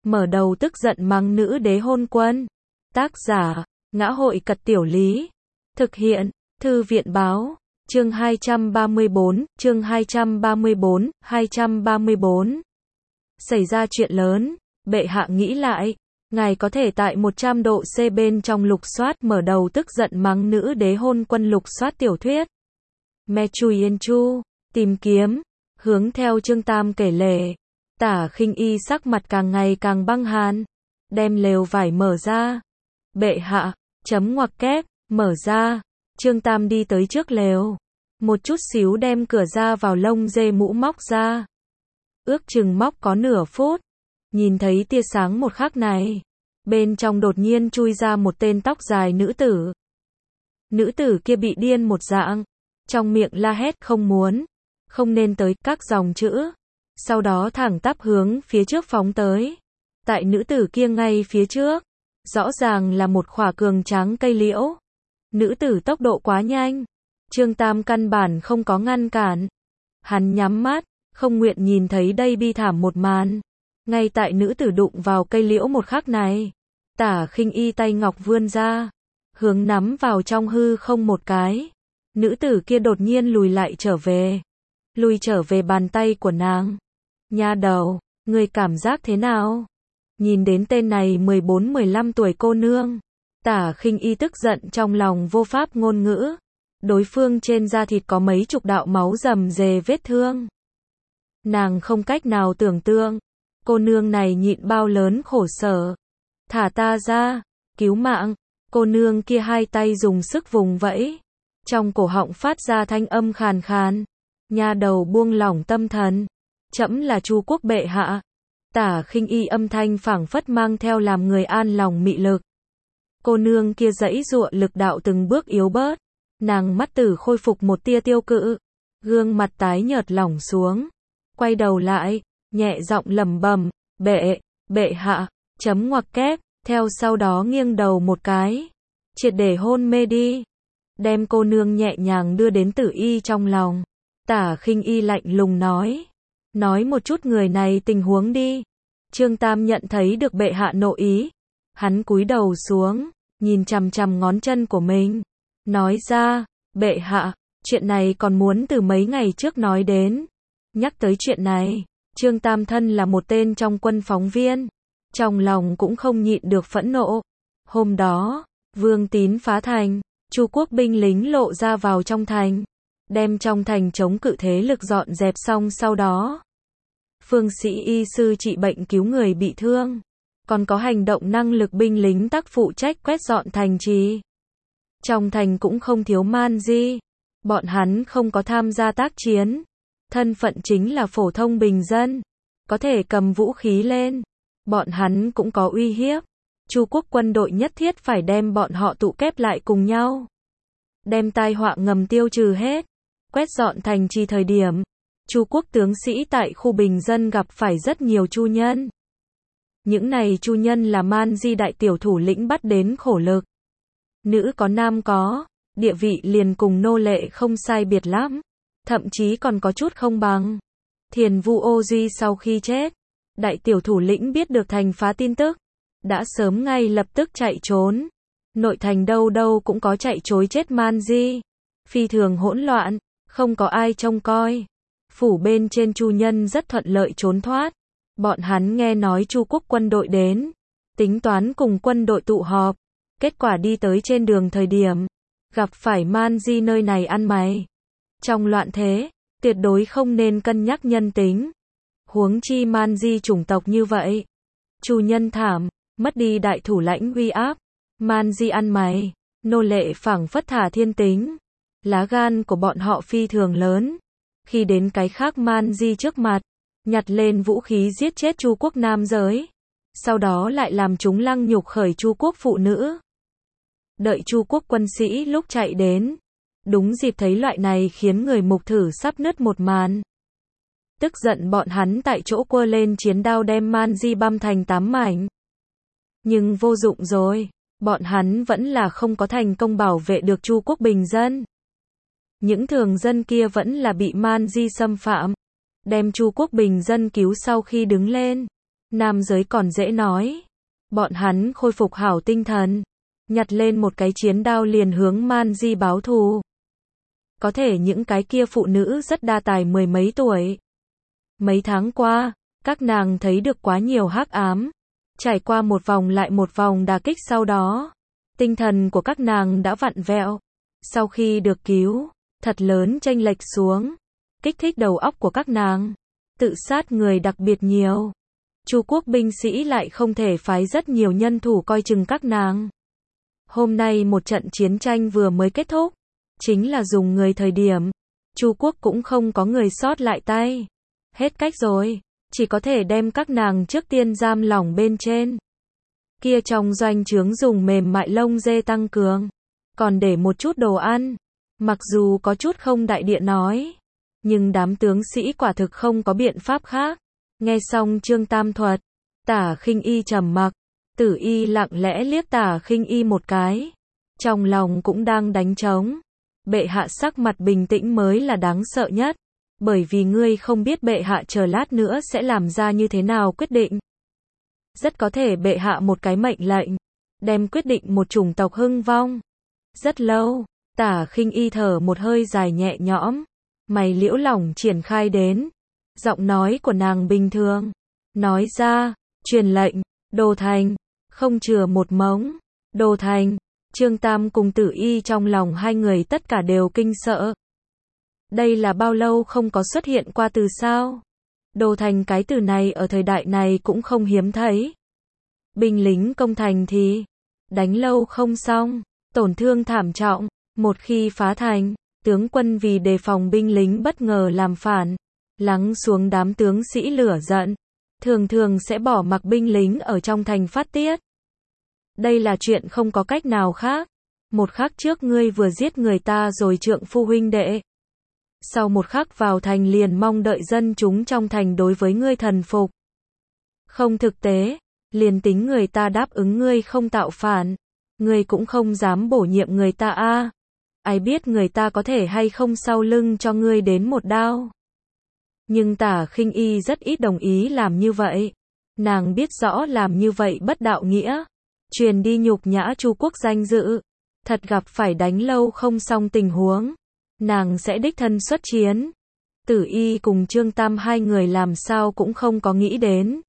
mở đầu tức giận mắng nữ đế hôn quân. Tác giả, Ngã hội Cật Tiểu Lý. Thực hiện, Thư viện Báo. Chương 234, chương 234. Xảy ra chuyện lớn, bệ hạ nghĩ lại, ngài có thể tại 100 độ C bên trong lục soát mở đầu tức giận mắng nữ đế hôn quân lục soát tiểu thuyết. Me Chui Yên Chu, tìm kiếm, hướng theo chương Tam kể lể. Tả Khinh Y sắc mặt càng ngày càng băng hàn, đem lều vải mở ra. Bệ hạ, chấm ngoặc kép, mở ra. Chương Tam đi tới trước lều, một chút xíu đem cửa ra vào lông dê mũ móc ra. Ước chừng móc có nửa phút, nhìn thấy tia sáng một khắc này, bên trong đột nhiên chui ra một tên tóc dài nữ tử. Nữ tử kia bị điên một dạng, trong miệng la hét không muốn, không nên tới các dòng chữ, sau đó thẳng tắp hướng phía trước phóng tới. Tại nữ tử kia ngay phía trước, rõ ràng là một khỏa cường tráng cây liễu. Nữ tử tốc độ quá nhanh, Chương Tam căn bản không có ngăn cản. Hắn nhắm mắt, không nguyện nhìn thấy đây bi thảm một màn. Ngay tại nữ tử đụng vào cây liễu một khắc này, Tả Khinh Y tay ngọc vươn ra, hướng nắm vào trong hư không một cái. Nữ tử kia đột nhiên lùi lại trở về bàn tay của nàng. Nha đầu, người cảm giác thế nào? Nhìn đến tên này 14-15 tuổi cô nương, Tả Khinh Y tức giận trong lòng vô pháp ngôn ngữ. Đối phương trên da thịt có mấy chục đạo máu rầm rề vết thương. Nàng không cách nào tưởng tượng, cô nương này nhịn bao lớn khổ sở. Thả ta ra, cứu mạng. Cô nương kia hai tay dùng sức vùng vẫy, trong cổ họng phát ra thanh âm khàn khàn. Nha đầu buông lỏng tâm thần, trẫm là Chu quốc bệ hạ. Tả Khinh Y âm thanh phảng phất mang theo làm người an lòng mị lực. Cô nương kia giãy giụa lực đạo từng bước yếu bớt, nàng mắt tử khôi phục một tia tiêu cự, gương mặt tái nhợt lỏng xuống, quay đầu lại, nhẹ giọng lẩm bẩm, bệ hạ, chấm ngoặc kép, theo sau đó nghiêng đầu một cái, triệt để hôn mê đi, đem cô nương nhẹ nhàng đưa đến Tử Y trong lòng. Tả Khinh Y lạnh lùng nói một chút người này tình huống đi. Chương Tam nhận thấy được bệ hạ nội ý, hắn cúi đầu xuống, nhìn chằm chằm ngón chân của mình, nói ra, bệ hạ, chuyện này còn muốn từ mấy ngày trước nói đến. Nhắc tới chuyện này, Chương Tam thân là một tên trong quân phóng viên, trong lòng cũng không nhịn được phẫn nộ. Hôm đó, Vương Tín phá thành, Chu quốc binh lính lộ ra vào trong thành, đem trong thành chống cự thế lực dọn dẹp xong, sau đó phương sĩ y sư trị bệnh cứu người bị thương, còn có hành động năng lực binh lính tác phụ trách quét dọn thành trì. Trong thành cũng không thiếu man di, bọn hắn không có tham gia tác chiến, thân phận chính là phổ thông bình dân, có thể cầm vũ khí lên, bọn hắn cũng có uy hiếp. Chu quốc quân đội nhất thiết phải đem bọn họ tụ kép lại cùng nhau, đem tai họa ngầm tiêu trừ hết. Quét dọn thành trì thời điểm, Chu quốc tướng sĩ tại khu bình dân gặp phải rất nhiều chu nhân. Những này chu nhân là man di đại tiểu thủ lĩnh bắt đến khổ lực. Nữ có nam có, địa vị liền cùng nô lệ không sai biệt lắm, thậm chí còn có chút không bằng. Thiền Vu Ô Duy sau khi chết, đại tiểu thủ lĩnh biết được thành phá tin tức, đã sớm ngay lập tức chạy trốn. Nội thành đâu đâu cũng có chạy trối chết man di, phi thường hỗn loạn, không có ai trông coi. Phủ bên trên chu nhân rất thuận lợi trốn thoát. Bọn hắn nghe nói Chu quốc quân đội đến, tính toán cùng quân đội tụ họp. Kết quả đi tới trên đường thời điểm, gặp phải man di nơi này ăn mày. Trong loạn thế, tuyệt đối không nên cân nhắc nhân tính. Huống chi man di chủng tộc như vậy. Chu nhân thảm, mất đi đại thủ lãnh uy áp. Man di ăn mày, nô lệ phảng phất thả thiên tính. Lá gan của bọn họ phi thường lớn. Khi đến cái khác man di trước mặt, nhặt lên vũ khí giết chết Chu quốc nam giới. Sau đó lại làm chúng lăng nhục khởi Chu quốc phụ nữ. Đợi Chu quốc quân sĩ lúc chạy đến, đúng dịp thấy loại này khiến người mục thử sắp nứt một màn. Tức giận bọn hắn tại chỗ quơ lên chiến đao đem man di băm thành 8 mảnh. Nhưng vô dụng rồi, bọn hắn vẫn là không có thành công bảo vệ được Chu quốc bình dân. Những thường dân kia vẫn là bị man di xâm phạm, đem Chu quốc bình dân cứu sau khi đứng lên. Nam giới còn dễ nói. Bọn hắn khôi phục hảo tinh thần, nhặt lên một cái chiến đao liền hướng Man Di báo thù. Có thể những cái kia phụ nữ rất đa tài mười mấy tuổi. Mấy tháng qua, các nàng thấy được quá nhiều hắc ám. Trải qua một vòng lại một vòng đả kích sau đó. Tinh thần của các nàng đã vặn vẹo. Sau khi được cứu, thật lớn chênh lệch xuống. Kích thích đầu óc của các nàng. Tự sát người đặc biệt nhiều. Chu quốc binh sĩ lại không thể phái rất nhiều nhân thủ coi chừng các nàng. Hôm nay một trận chiến tranh vừa mới kết thúc. Chính là dùng người thời điểm. Chu quốc cũng không có người sót lại tay. Hết cách rồi. Chỉ có thể đem các nàng trước tiên giam lỏng bên trên. Kia trong doanh trướng dùng mềm mại lông dê tăng cường. Còn để một chút đồ ăn. Mặc dù có chút không đại địa nói. Nhưng đám tướng sĩ quả thực không có biện pháp khác. Nghe xong Trương Tam thuật. Tả Khinh Y trầm mặc. Tử Y lặng lẽ liếc Tả Khinh Y một cái. Trong lòng cũng đang đánh trống. Bệ hạ sắc mặt bình tĩnh mới là đáng sợ nhất. Bởi vì ngươi không biết bệ hạ chờ lát nữa sẽ làm ra như thế nào quyết định. Rất có thể bệ hạ một cái mệnh lệnh. Đem quyết định một chủng tộc hưng vong. Rất lâu, Tả Khinh Y thở một hơi dài nhẹ nhõm. Mày liễu lỏng triển khai đến. Giọng nói của nàng bình thường. Nói ra, truyền lệnh, Đồ Thành, không chừa một mống. Đồ Thành, Trương Tam cùng Tử Y trong lòng hai người tất cả đều kinh sợ. Đây là bao lâu không có xuất hiện qua từ sao? Đồ Thành cái từ này ở thời đại này cũng không hiếm thấy. Binh lính công thành thì đánh lâu không xong, tổn thương thảm trọng. Một khi phá thành, tướng quân vì đề phòng binh lính bất ngờ làm phản, lắng xuống đám tướng sĩ lửa giận, thường thường sẽ bỏ mặc binh lính ở trong thành phát tiết. Đây là chuyện không có cách nào khác. Một khắc trước ngươi vừa giết người ta rồi trượng phu huynh đệ. Sau một khắc vào thành liền mong đợi dân chúng trong thành đối với ngươi thần phục. Không thực tế, liền tính người ta đáp ứng ngươi không tạo phản, ngươi cũng không dám bổ nhiệm người ta a. Ai biết người ta có thể hay không sau lưng cho ngươi đến một đao. Nhưng Tả Khinh Y rất ít đồng ý làm như vậy. Nàng biết rõ làm như vậy bất đạo nghĩa. Truyền đi nhục nhã Chu quốc danh dự. Thật gặp phải đánh lâu không xong tình huống. Nàng sẽ đích thân xuất chiến. Tử Y cùng Trương Tam hai người làm sao cũng không có nghĩ đến.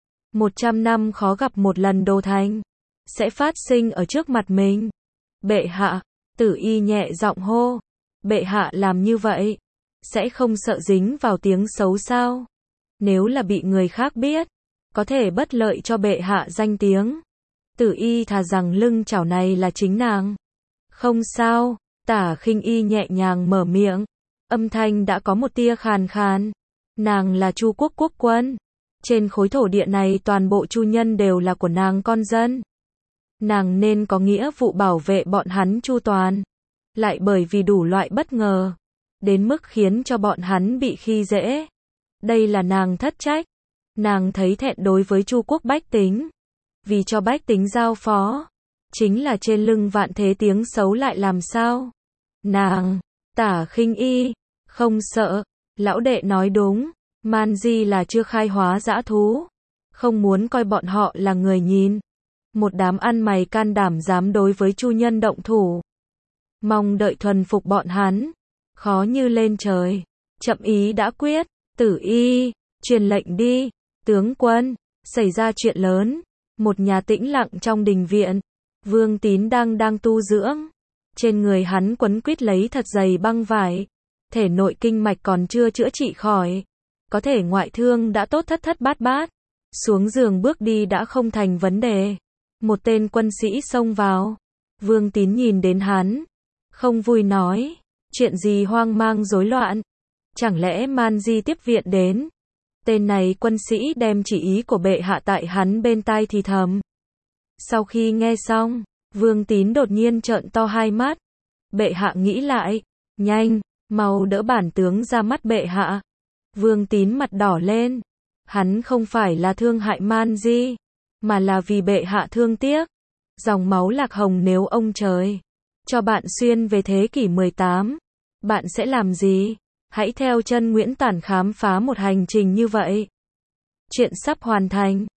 100 năm khó gặp một lần Đồ Thành. Sẽ phát sinh ở trước mặt mình. Bệ hạ, Tử Y nhẹ giọng hô. Bệ hạ làm như vậy. Sẽ không sợ dính vào tiếng xấu sao? Nếu là bị người khác biết. Có thể bất lợi cho bệ hạ danh tiếng. Tử Y thà rằng lưng chảo này là chính nàng. Không sao. Tả Khinh Y nhẹ nhàng mở miệng. Âm thanh đã có một tia khàn khàn. Nàng là Chu quốc quốc quân. Trên khối thổ địa này toàn bộ Chu nhân đều là của nàng con dân. Nàng nên có nghĩa vụ bảo vệ bọn hắn chu toàn. Lại bởi vì đủ loại bất ngờ. Đến mức khiến cho bọn hắn bị khi dễ. Đây là nàng thất trách. Nàng thấy thẹn đối với Chu quốc bách tính. Vì cho bách tính giao phó. Chính là trên lưng vạn thế tiếng xấu lại làm sao? Nàng, Tả Khinh Y, không sợ. Lão đệ nói đúng. Man Di là chưa khai hóa dã thú. Không muốn coi bọn họ là người nhìn. Một đám ăn mày can đảm dám đối với Chu nhân động thủ. Mong đợi thuần phục bọn hắn. Khó như lên trời. Chậm ý đã quyết. Tử Y, truyền lệnh đi. Tướng quân, xảy ra chuyện lớn. Một nhà tĩnh lặng trong đình viện. Vương Tín đang tu dưỡng. Trên người hắn quấn quít lấy thật dày băng vải. Thể nội kinh mạch còn chưa chữa trị khỏi. Có thể ngoại thương đã tốt thất thất bát bát. Xuống giường bước đi đã không thành vấn đề. Một tên quân sĩ xông vào. Vương Tín nhìn đến hắn. Không vui nói. Chuyện gì hoang mang rối loạn? Chẳng lẽ Man Di tiếp viện đến? Tên này quân sĩ đem chỉ ý của bệ hạ tại hắn bên tai thì thầm. Sau khi nghe xong, Vương Tín đột nhiên trợn to hai mắt. Bệ hạ nghĩ lại. Nhanh, mau đỡ bản tướng ra mắt bệ hạ. Vương Tín mặt đỏ lên. Hắn không phải là thương hại Man Di, mà là vì bệ hạ thương tiếc. Dòng máu Lạc Hồng nếu ông trời cho bạn xuyên về thế kỷ 18, bạn sẽ làm gì? Hãy theo chân Nguyễn Tản khám phá một hành trình như vậy. Chuyện sắp hoàn thành.